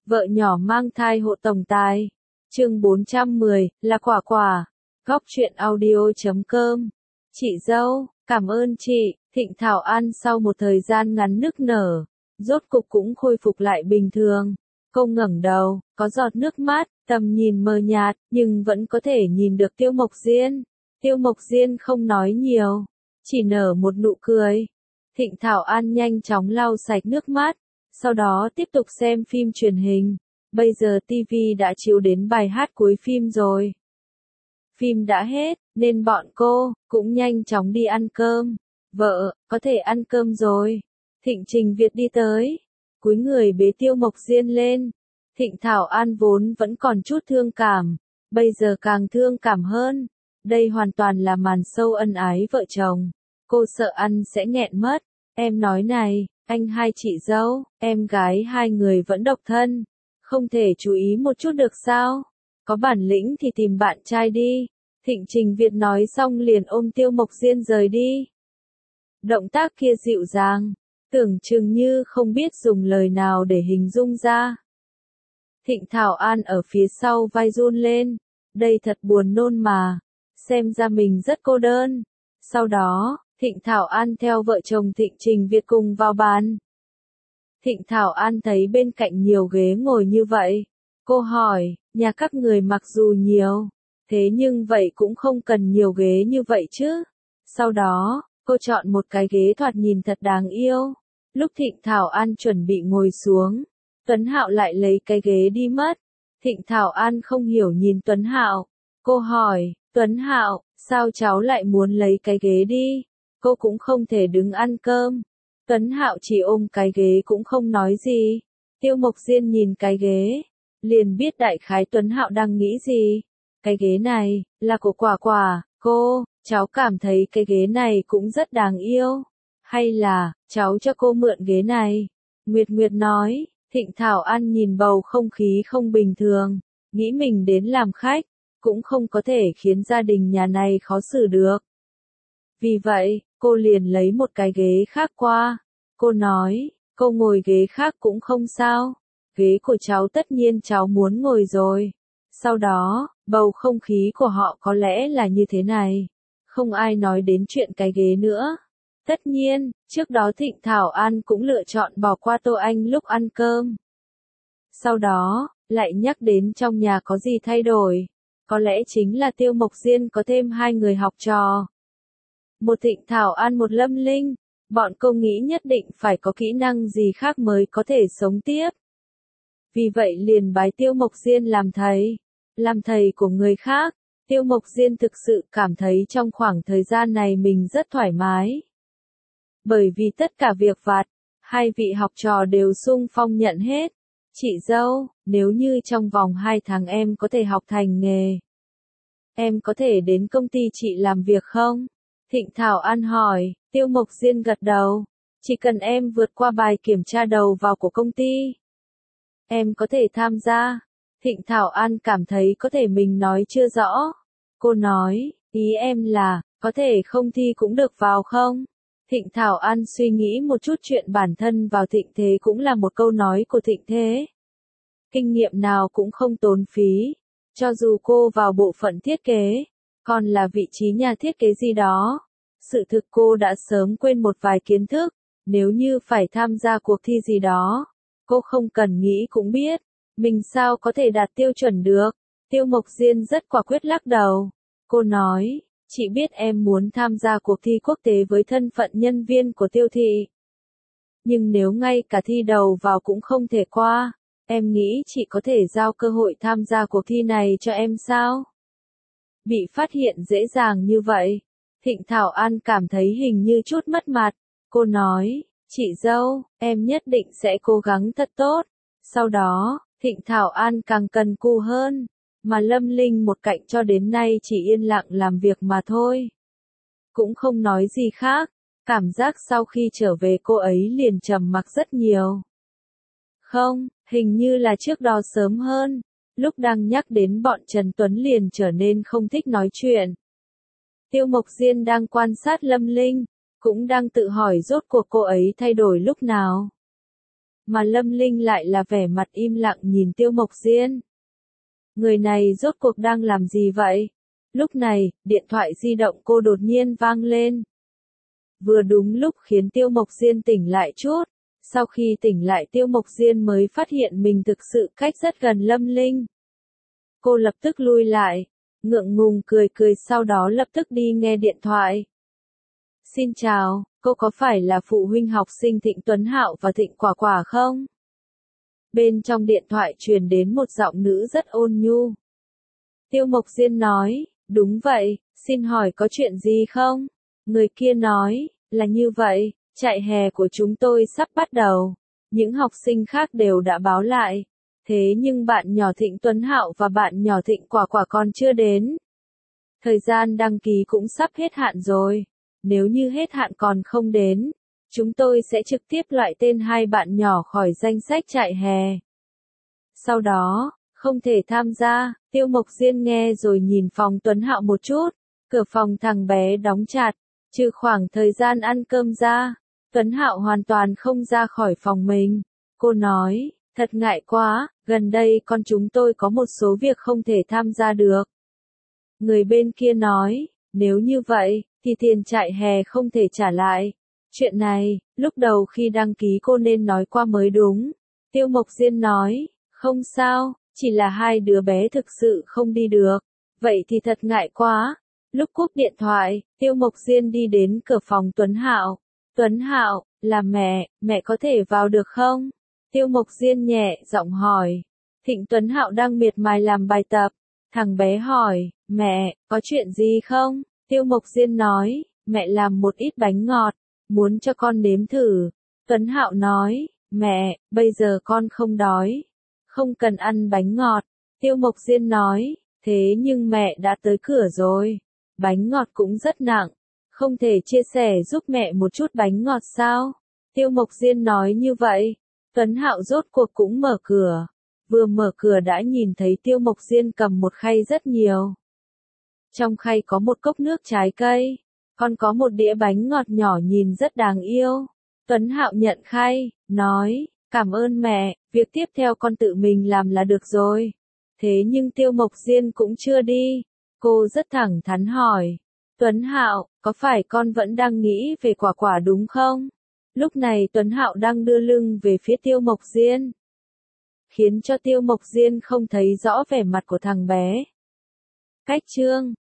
Vợ nhỏ mang thai hộ tổng tài. Chương 410, là quả quả. Góc truyện audio.com. Chị dâu, cảm ơn chị. Thịnh Thảo An sau một thời gian ngắn nức nở, rốt cục cũng khôi phục lại bình thường. Cô ngẩng đầu, có giọt nước mắt, tầm nhìn mờ nhạt, nhưng vẫn có thể nhìn được Tiêu Mộc Diên. Tiêu Mộc Diên không nói nhiều, chỉ nở một nụ cười. Thịnh Thảo An nhanh chóng lau sạch nước mắt, sau đó tiếp tục xem phim truyền hình. Bây giờ TV đã chiếu đến bài hát cuối phim rồi. Phim đã hết, nên bọn cô cũng nhanh chóng đi ăn cơm. Vợ, có thể ăn cơm rồi. Thịnh Trình Việt đi tới, cúi người bế Tiêu Mộc Diên lên. Thịnh Thảo An vốn vẫn còn chút thương cảm, bây giờ càng thương cảm hơn. Đây hoàn toàn là màn show ân ái vợ chồng. Cô sợ ăn sẽ nghẹn mất. Em nói này, anh hai chị dâu, em gái hai người vẫn độc thân. Không thể chú ý một chút được sao? Có bản lĩnh thì tìm bạn trai đi. Thịnh Trình Việt nói xong liền ôm Tiêu Mộc Diên rời đi. Động tác kia dịu dàng, tưởng chừng như không biết dùng lời nào để hình dung ra. Thịnh Thảo An ở phía sau vai run lên. Đây thật buồn nôn mà. Xem ra mình rất cô đơn. Sau đó, Thịnh Thảo An theo vợ chồng Thịnh Trình Việt cùng vào bàn. Thịnh Thảo An thấy bên cạnh nhiều ghế ngồi như vậy. Cô hỏi, nhà các người mặc dù nhiều, thế nhưng vậy cũng không cần nhiều ghế như vậy chứ. Sau đó, cô chọn một cái ghế thoạt nhìn thật đáng yêu. Lúc Thịnh Thảo An chuẩn bị ngồi xuống, Tuấn Hạo lại lấy cái ghế đi mất. Thịnh Thảo An không hiểu nhìn Tuấn Hạo. Cô hỏi, Tuấn Hạo, sao cháu lại muốn lấy cái ghế đi? Cô cũng không thể đứng ăn cơm. Tuấn Hạo chỉ ôm cái ghế cũng không nói gì. Tiêu Mộc Diên nhìn cái ghế, liền biết đại khái Tuấn Hạo đang nghĩ gì. Cái ghế này, là của quả quả, cháu cảm thấy cái ghế này cũng rất đáng yêu. Hay là, cháu cho cô mượn ghế này? Nguyệt Nguyệt nói. Thịnh Thảo An nhìn bầu không khí không bình thường, nghĩ mình đến làm khách, cũng không có thể khiến gia đình nhà này khó xử được. Vì vậy, cô liền lấy một cái ghế khác qua. Cô nói, cô ngồi ghế khác cũng không sao. Ghế của cháu tất nhiên cháu muốn ngồi rồi. Sau đó, bầu không khí của họ có lẽ là như thế này. Không ai nói đến chuyện cái ghế nữa. Tất nhiên, trước đó Thịnh Thảo An cũng lựa chọn bỏ qua Tô Anh lúc ăn cơm. Sau đó, lại nhắc đến trong nhà có gì thay đổi. Có lẽ chính là Tiêu Mộc Diên có thêm hai người học trò. Một Thịnh Thảo An một Lâm Linh. Bọn cô nghĩ nhất định phải có kỹ năng gì khác mới có thể sống tiếp. Vì vậy liền bái Tiêu Mộc Diên làm thầy. Làm thầy của người khác. Tiêu Mộc Diên thực sự cảm thấy trong khoảng thời gian này mình rất thoải mái. Bởi vì tất cả việc vặt, hai vị học trò đều sung phong nhận hết. Chị dâu, nếu như trong vòng 2 tháng em có thể học thành nghề, em có thể đến công ty chị làm việc không? Thịnh Thảo An hỏi. Tiêu Mộc Diên gật đầu. Chỉ cần em vượt qua bài kiểm tra đầu vào của công ty, em có thể tham gia. Thịnh Thảo An cảm thấy có thể mình nói chưa rõ. Cô nói, ý em là, có thể không thi cũng được vào không? Thịnh Thảo An suy nghĩ một chút chuyện bản thân vào thịnh thế cũng là một câu nói của thịnh thế. Kinh nghiệm nào cũng không tốn phí. Cho dù cô vào bộ phận thiết kế, còn là vị trí nhà thiết kế gì đó. Sự thực cô đã sớm quên một vài kiến thức. Nếu như phải tham gia cuộc thi gì đó, cô không cần nghĩ cũng biết. Mình sao có thể đạt tiêu chuẩn được. Tiêu Mộc Diên rất quả quyết lắc đầu. Cô nói, chị biết em muốn tham gia cuộc thi quốc tế với thân phận nhân viên của Tiêu thị. Nhưng nếu ngay cả thi đầu vào cũng không thể qua, em nghĩ chị có thể giao cơ hội tham gia cuộc thi này cho em sao? Bị phát hiện dễ dàng như vậy, Thịnh Thảo An cảm thấy hình như chút mất mặt. Cô nói, chị dâu, em nhất định sẽ cố gắng thật tốt. Sau đó, Thịnh Thảo An càng cần cù hơn. Mà Lâm Linh một cạnh cho đến nay chỉ yên lặng làm việc mà thôi. Cũng không nói gì khác. Cảm giác sau khi trở về cô ấy liền trầm mặc rất nhiều. Không, hình như là trước đó sớm hơn. Lúc đang nhắc đến bọn Trần Tuấn liền trở nên không thích nói chuyện. Tiêu Mộc Diên đang quan sát Lâm Linh, cũng đang tự hỏi rốt cuộc cô ấy thay đổi lúc nào. mà Lâm Linh lại là vẻ mặt im lặng nhìn Tiêu Mộc Diên. Người này rốt cuộc đang làm gì vậy? Lúc này, điện thoại di động cô đột nhiên vang lên. Vừa đúng lúc khiến Tiêu Mộc Diên tỉnh lại chút. Sau khi tỉnh lại Tiêu Mộc Diên mới phát hiện mình thực sự cách rất gần Lâm Linh. Cô lập tức lui lại, ngượng ngùng cười cười sau đó lập tức đi nghe điện thoại. Xin chào, cô có phải là phụ huynh học sinh Thịnh Tuấn Hạo và Thịnh Quả Quả không? Bên trong điện thoại truyền đến một giọng nữ rất ôn nhu. Tiêu Mộc Diên nói, đúng vậy, xin hỏi có chuyện gì không? Người kia nói, là như vậy, trại hè của chúng tôi sắp bắt đầu. Những học sinh khác đều đã báo lại. Thế nhưng bạn nhỏ Thịnh Tuấn Hạo và bạn nhỏ Thịnh Quả Quả còn chưa đến. Thời gian đăng ký cũng sắp hết hạn rồi. Nếu như hết hạn còn không đến, chúng tôi sẽ trực tiếp loại tên hai bạn nhỏ khỏi danh sách trại hè. Sau đó, không thể tham gia, Tiêu Mộc Diên nghe rồi nhìn phòng Tuấn Hạo một chút. Cửa phòng thằng bé đóng chặt, trừ khoảng thời gian ăn cơm ra. Tuấn Hạo hoàn toàn không ra khỏi phòng mình. Cô nói, thật ngại quá, gần đây con chúng tôi có một số việc không thể tham gia được. Người bên kia nói, nếu như vậy, thì tiền trại hè không thể trả lại. Chuyện này, lúc đầu khi đăng ký cô nên nói qua mới đúng. Tiêu Mộc Diên nói, không sao, chỉ là hai đứa bé thực sự không đi được. Vậy thì thật ngại quá. Lúc cúp điện thoại, Tiêu Mộc Diên đi đến cửa phòng Tuấn Hạo. Tuấn Hạo, là mẹ có thể vào được không? Tiêu Mộc Diên nhẹ giọng hỏi. Thịnh Tuấn Hạo đang miệt mài làm bài tập. Thằng bé hỏi, mẹ, có chuyện gì không? Tiêu Mộc Diên nói, mẹ làm một ít bánh ngọt, muốn cho con nếm thử. Tuấn Hạo nói, mẹ, bây giờ con không đói, không cần ăn bánh ngọt. Tiêu Mộc Diên nói, thế nhưng mẹ đã tới cửa rồi, bánh ngọt cũng rất nặng, không thể chia sẻ giúp mẹ một chút bánh ngọt sao? Tiêu Mộc Diên nói như vậy, Tuấn Hạo rốt cuộc cũng mở cửa. Vừa mở cửa đã nhìn thấy Tiêu Mộc Diên cầm một khay rất nhiều. Trong khay có một cốc nước trái cây, còn có một đĩa bánh ngọt nhỏ nhìn rất đáng yêu. Tuấn Hạo nhận khay, nói, cảm ơn mẹ, việc tiếp theo con tự mình làm là được rồi. Thế nhưng Tiêu Mộc Diên cũng chưa đi. Cô rất thẳng thắn hỏi, Tuấn Hạo, có phải con vẫn đang nghĩ về Quả Quả đúng không? Lúc này Tuấn Hạo đang đưa lưng về phía Tiêu Mộc Diên, khiến cho Tiêu Mộc Diên không thấy rõ vẻ mặt của thằng bé. Cách chương